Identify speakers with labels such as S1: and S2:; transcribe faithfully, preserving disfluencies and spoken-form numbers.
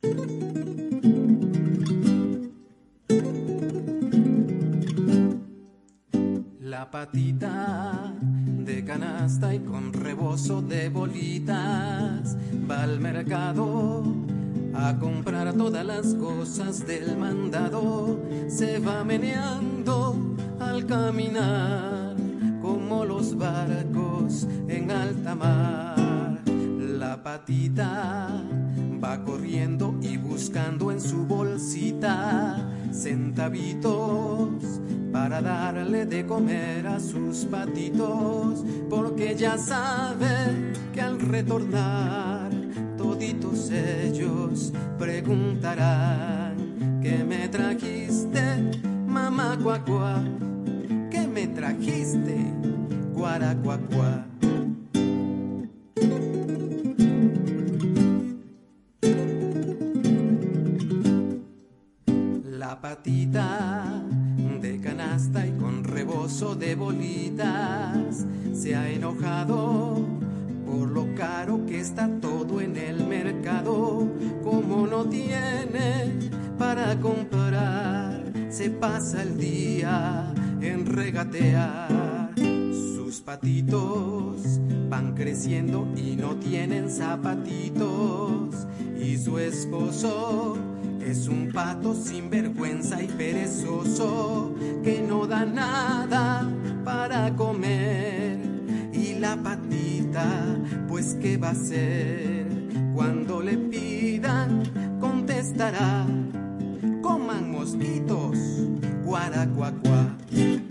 S1: La patita de canasta y con rebozo de bolitas va al mercado a comprar todas las cosas del mandado. Se va meneando al caminar como los barcos en alta mar. La patita va corriendo y buscando en su bolsita centavitos para darle de comer a sus patitos, porque ya sabe que al retornar toditos ellos preguntarán: ¿qué me trajiste, mamá cuacuá? ¿Qué me trajiste, guaracuacuá? La patita de canasta y con rebozo de bolitas se ha enojado por lo caro que está todo en el mercado. Como no tiene para comprar, se pasa el día en regatear. Sus patitos van creciendo y no tienen zapatitos, y su esposo es un pato sin vergüenza y perezoso que no da nada para comer. Y la patita, pues ¿qué va a hacer? Cuando le pidan, contestará: coman mosquitos, guaracuacuá.